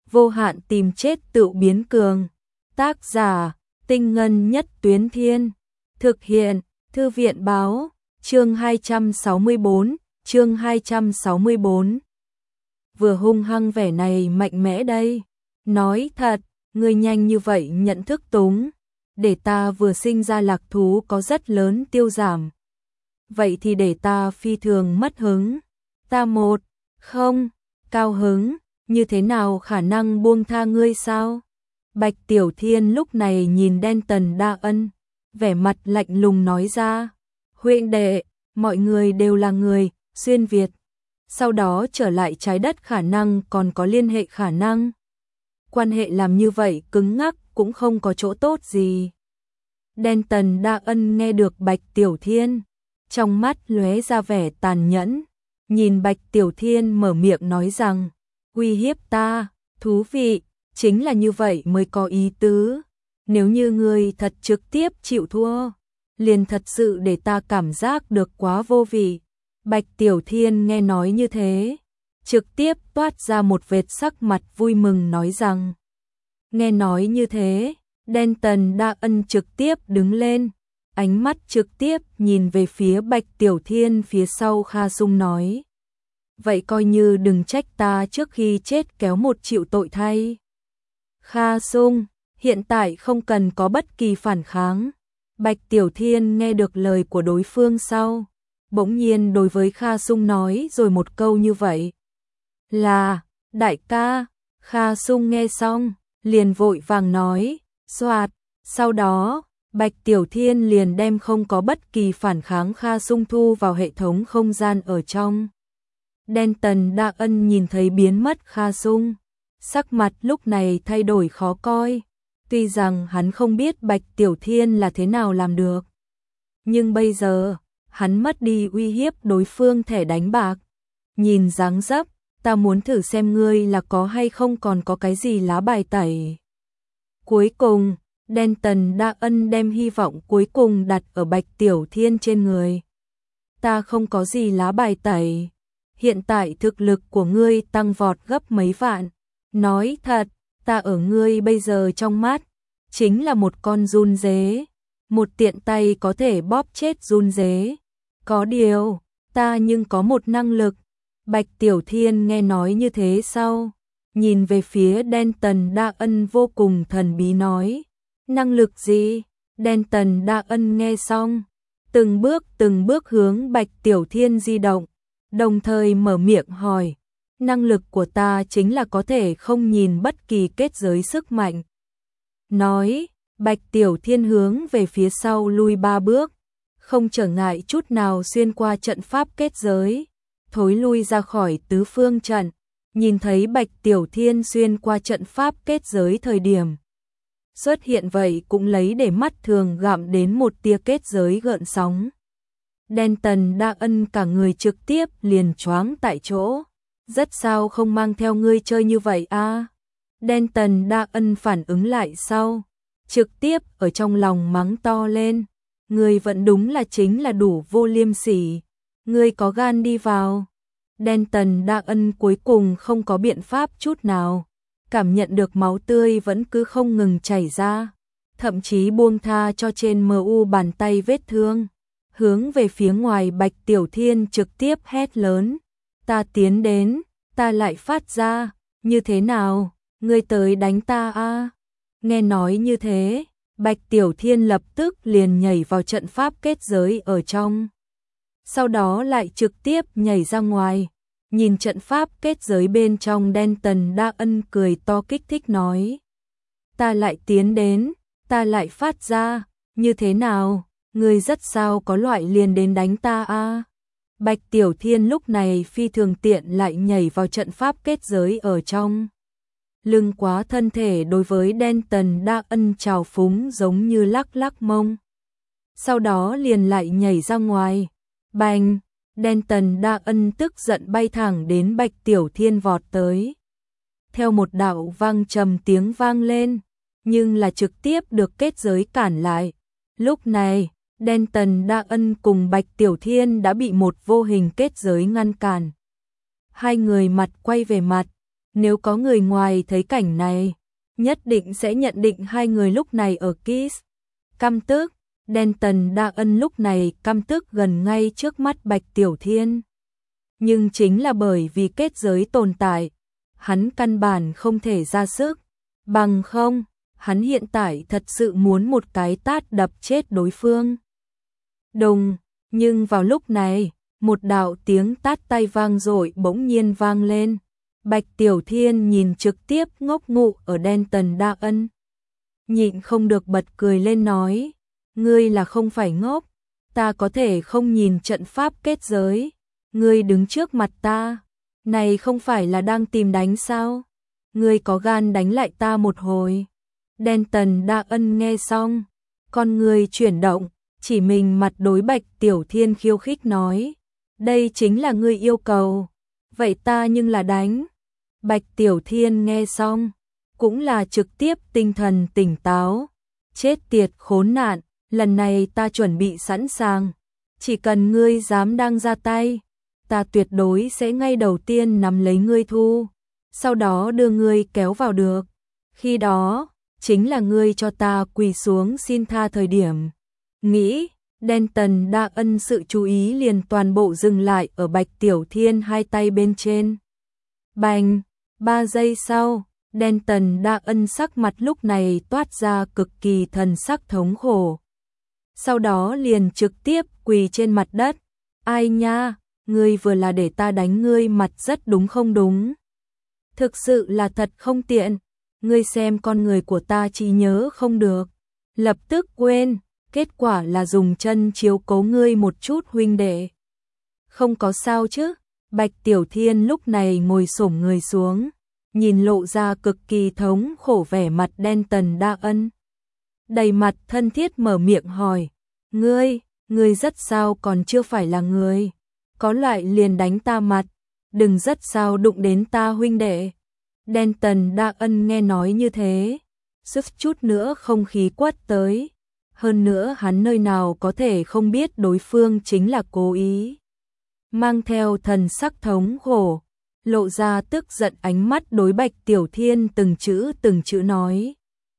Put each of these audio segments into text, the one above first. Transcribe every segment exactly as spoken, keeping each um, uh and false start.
vô hạn tìm chết tự biến cường. Tác giả, Tinh Ngân Nhất Tuyến Thiên. Thực hiện, Thư viện Báo, chương hai trăm sáu mươi bốn, chương hai trăm sáu mươi bốn. Vừa hung hăng vẻ này mạnh mẽ đây. Nói thật, ngươi nhanh như vậy nhận thức túng. Để ta vừa sinh ra lạc thú có rất lớn tiêu giảm. Vậy thì để ta phi thường mất hứng. Ta một, không, cao hứng, như thế nào khả năng buông tha ngươi sao? Bạch Tiểu Thiên lúc này nhìn Denton Đa Ân, vẻ mặt lạnh lùng nói ra. Huynh đệ, mọi người đều là người, xuyên Việt. Sau đó trở lại trái đất khả năng còn có liên hệ khả năng. Quan hệ làm như vậy cứng ngắc cũng không có chỗ tốt gì. Denton Đa Ân nghe được Bạch Tiểu Thiên, trong mắt lóe ra vẻ tàn nhẫn, nhìn Bạch Tiểu Thiên mở miệng nói rằng, uy hiếp ta, thú vị, chính là như vậy mới có ý tứ. Nếu như ngươi thật trực tiếp chịu thua, liền thật sự để ta cảm giác được quá vô vị. Bạch Tiểu Thiên nghe nói như thế, trực tiếp toát ra một vệt sắc mặt vui mừng nói rằng. Nghe nói như thế, Denton Đa Ân trực tiếp đứng lên, ánh mắt trực tiếp nhìn về phía Bạch Tiểu Thiên phía sau Kha Sung nói. Vậy coi như đừng trách ta trước khi chết kéo một chịu tội thay. Kha Sung, hiện tại không cần có bất kỳ phản kháng. Bạch Tiểu Thiên nghe được lời của đối phương sau, bỗng nhiên đối với Kha Sung nói rồi một câu như vậy. Là, đại ca. Kha Sung nghe xong, liền vội vàng nói, soạt. Sau đó, Bạch Tiểu Thiên liền đem không có bất kỳ phản kháng Kha Sung thu vào hệ thống không gian ở trong. Denton Đa Ân nhìn thấy biến mất Kha Sung, sắc mặt lúc này thay đổi khó coi. Tuy rằng hắn không biết Bạch Tiểu Thiên là thế nào làm được, nhưng bây giờ, hắn mất đi uy hiếp đối phương thẻ đánh bạc. Nhìn dáng dấp, ta muốn thử xem ngươi là có hay không còn có cái gì lá bài tẩy. Cuối cùng, Denton Đa Ân đem hy vọng cuối cùng đặt ở Bạch Tiểu Thiên trên người. Ta không có gì lá bài tẩy. Hiện tại thực lực của ngươi tăng vọt gấp mấy vạn. Nói thật, ta ở ngươi bây giờ trong mắt, chính là một con giun dế. Một tiện tay có thể bóp chết giun dế. Có điều, ta nhưng có một năng lực. Bạch Tiểu Thiên nghe nói như thế sau, nhìn về phía Denton Đa Ân vô cùng thần bí nói. Năng lực gì? Denton Đa Ân nghe xong, từng bước từng bước hướng Bạch Tiểu Thiên di động, đồng thời mở miệng hỏi. Năng lực của ta chính là có thể không nhìn bất kỳ kết giới sức mạnh. Nói, Bạch Tiểu Thiên hướng về phía sau lui ba bước, không trở ngại chút nào xuyên qua trận pháp kết giới, thối lui ra khỏi tứ phương trận. Nhìn thấy Bạch Tiểu Thiên xuyên qua trận pháp kết giới thời điểm xuất hiện vậy cũng lấy để mắt thường gặm đến một tia kết giới gợn sóng. Denton Đa Ân cả người trực tiếp liền choáng tại chỗ. Rất sao không mang theo ngươi chơi như vậy a? À? Denton Đa Ân phản ứng lại sau, trực tiếp ở trong lòng mắng to lên. Ngươi vẫn đúng là chính là đủ vô liêm sỉ. Ngươi có gan đi vào. Denton Đa Ân cuối cùng không có biện pháp chút nào. Cảm nhận được máu tươi vẫn cứ không ngừng chảy ra. Thậm chí buông tha cho trên mờ u bàn tay vết thương. Hướng về phía ngoài Bạch Tiểu Thiên trực tiếp hét lớn. Ta tiến đến, ta lại phát ra. Như thế nào? Ngươi tới đánh ta a? À? Nghe nói như thế, Bạch Tiểu Thiên lập tức liền nhảy vào trận pháp kết giới ở trong. Sau đó lại trực tiếp nhảy ra ngoài. Nhìn trận pháp kết giới bên trong, Denton Đa Ân cười to kích thích nói. Ta lại tiến đến, ta lại phát ra. Như thế nào? Ngươi rất sao có loại liền đến đánh ta a? À? Bạch Tiểu Thiên lúc này phi thường tiện lại nhảy vào trận pháp kết giới ở trong. Lưng quá thân thể đối với Denton Đa Ân trào phúng giống như lắc lắc mông. Sau đó liền lại nhảy ra ngoài. Bành! Denton Đa Ân tức giận bay thẳng đến Bạch Tiểu Thiên vọt tới. Theo một đạo vang trầm tiếng vang lên, nhưng là trực tiếp được kết giới cản lại. Lúc này, Denton Đa Ân cùng Bạch Tiểu Thiên đã bị một vô hình kết giới ngăn cản. Hai người mặt quay về mặt, Nếu có người ngoài thấy cảnh này, nhất định sẽ nhận định hai người lúc này ở kiss. Căm tức, Denton Đa Ân lúc này căm tức gần ngay trước mắt Bạch Tiểu Thiên. Nhưng chính là bởi vì kết giới tồn tại, hắn căn bản không thể ra sức, bằng không, hắn hiện tại thật sự muốn một cái tát đập chết đối phương. Đùng, nhưng vào lúc này, một đạo tiếng tát tay vang dội bỗng nhiên vang lên. Bạch Tiểu Thiên nhìn trực tiếp ngốc ngụ ở Denton Đa Ân. Nhịn không được bật cười lên nói, ngươi là không phải ngốc, ta có thể không nhìn trận pháp kết giới. Ngươi đứng trước mặt ta, này không phải là đang tìm đánh sao? Ngươi có gan đánh lại ta một hồi. Denton Đa Ân nghe xong, con người chuyển động, chỉ mình mặt đối Bạch Tiểu Thiên khiêu khích nói, đây chính là ngươi yêu cầu, vậy ta nhưng là đánh. Bạch Tiểu Thiên nghe xong, cũng là trực tiếp tinh thần tỉnh táo, chết tiệt khốn nạn, lần này ta chuẩn bị sẵn sàng, chỉ cần ngươi dám đang ra tay, ta tuyệt đối sẽ ngay đầu tiên nắm lấy ngươi thu, sau đó đưa ngươi kéo vào được. Khi đó, chính là ngươi cho ta quỳ xuống xin tha thời điểm. Nghĩ, Denton Đa Ân sự chú ý liền toàn bộ dừng lại ở Bạch Tiểu Thiên hai tay bên trên. Bành, ba giây sau, Denton Đa Ân sắc mặt lúc này toát ra cực kỳ thần sắc thống khổ. Sau đó liền trực tiếp quỳ trên mặt đất. Ai nha, ngươi vừa là để ta đánh ngươi mặt rất đúng không đúng? Thực sự là thật không tiện, ngươi xem con người của ta chỉ nhớ không được, lập tức quên, kết quả là dùng chân chiếu cố ngươi một chút huynh đệ. Không có sao chứ? Bạch Tiểu Thiên lúc này ngồi xổm người xuống, nhìn lộ ra cực kỳ thống khổ vẻ mặt Denton Đa Ân. Đầy mặt thân thiết mở miệng hỏi, ngươi, ngươi rất sao còn chưa phải là người, có loại liền đánh ta mặt, đừng rất sao đụng đến ta huynh đệ. Denton Đa Ân nghe nói như thế, sức chút nữa không khí quất tới, hơn nữa hắn nơi nào có thể không biết đối phương chính là cố ý. Mang theo thần sắc thống khổ, lộ ra tức giận ánh mắt đối Bạch Tiểu Thiên từng chữ từng chữ nói.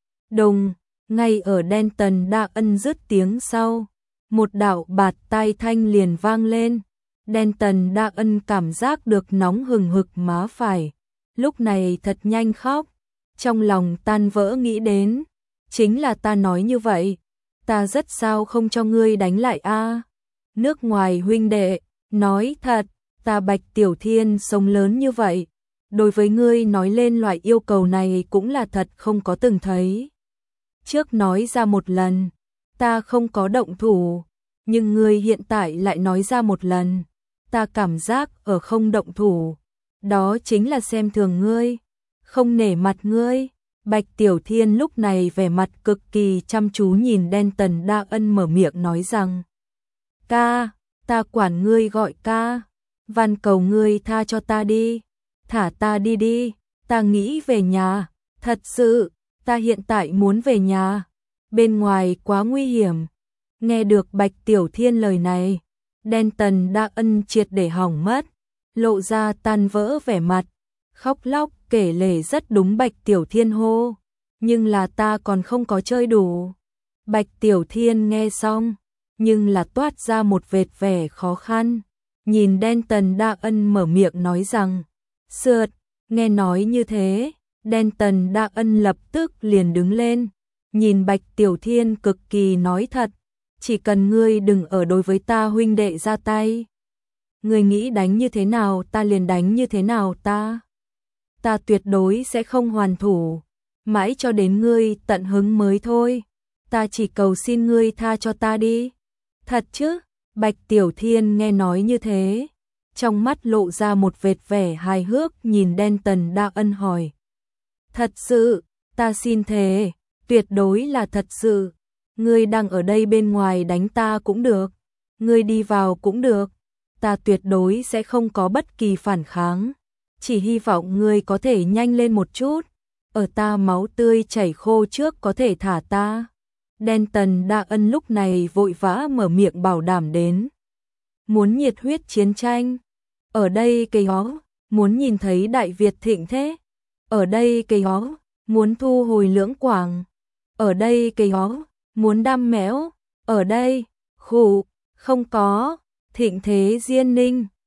Đồng, ngay ở Denton Đa Ân dứt tiếng sau, một đạo bạt tai thanh liền vang lên. Denton Đa Ân cảm giác được nóng hừng hực má phải, lúc này thật nhanh khóc, trong lòng tan vỡ nghĩ đến, chính là ta nói như vậy, ta rất sao không cho ngươi đánh lại a? Nước ngoài huynh đệ, nói thật, ta Bạch Tiểu Thiên sống lớn như vậy, đối với ngươi nói lên loại yêu cầu này cũng là thật không có từng thấy. Trước nói ra một lần, ta không có động thủ, nhưng ngươi hiện tại lại nói ra một lần, ta cảm giác ở không động thủ, đó chính là xem thường ngươi, không nể mặt ngươi. Bạch Tiểu Thiên lúc này vẻ mặt cực kỳ chăm chú nhìn Denton Đa Ân mở miệng nói rằng, ca, ta quản ngươi gọi ca, van cầu ngươi tha cho ta đi, thả ta đi đi, ta nghĩ về nhà, thật sự, ta hiện tại muốn về nhà, bên ngoài quá nguy hiểm. Nghe được Bạch Tiểu Thiên lời này, Denton Đa Ân triệt để hỏng mất, lộ ra tan vỡ vẻ mặt, khóc lóc kể lể rất đúng Bạch Tiểu Thiên hô, nhưng là ta còn không có chơi đủ. Bạch Tiểu Thiên nghe xong, nhưng là toát ra một vệt vẻ khó khăn, nhìn Denton Đa Ân mở miệng nói rằng, sượt, nghe nói như thế, Denton Đa Ân lập tức liền đứng lên, nhìn Bạch Tiểu Thiên cực kỳ nói thật, chỉ cần ngươi đừng ở đối với ta huynh đệ ra tay. Ngươi nghĩ đánh như thế nào ta liền đánh như thế nào ta. Ta tuyệt đối sẽ không hoàn thủ, mãi cho đến ngươi tận hứng mới thôi. Ta chỉ cầu xin ngươi tha cho ta đi. Thật chứ? Bạch Tiểu Thiên nghe nói như thế, trong mắt lộ ra một vệt vẻ hài hước nhìn Denton Đa Ân hỏi. Thật sự, ta xin thề, tuyệt đối là thật sự. Ngươi đang ở đây bên ngoài đánh ta cũng được, ngươi đi vào cũng được, ta tuyệt đối sẽ không có bất kỳ phản kháng, chỉ hy vọng ngươi có thể nhanh lên một chút, ở ta máu tươi chảy khô trước có thể thả ta. Denton Đa Ân lúc này vội vã mở miệng bảo đảm đến. Muốn nhiệt huyết chiến tranh, ở đây cây ó, muốn nhìn thấy Đại Việt thịnh thế, ở đây cây ó, muốn thu hồi Lưỡng Quảng, ở đây cây ó, muốn đam mẽo, ở đây, khụ, không có, Thịnh Thế Diên Ninh.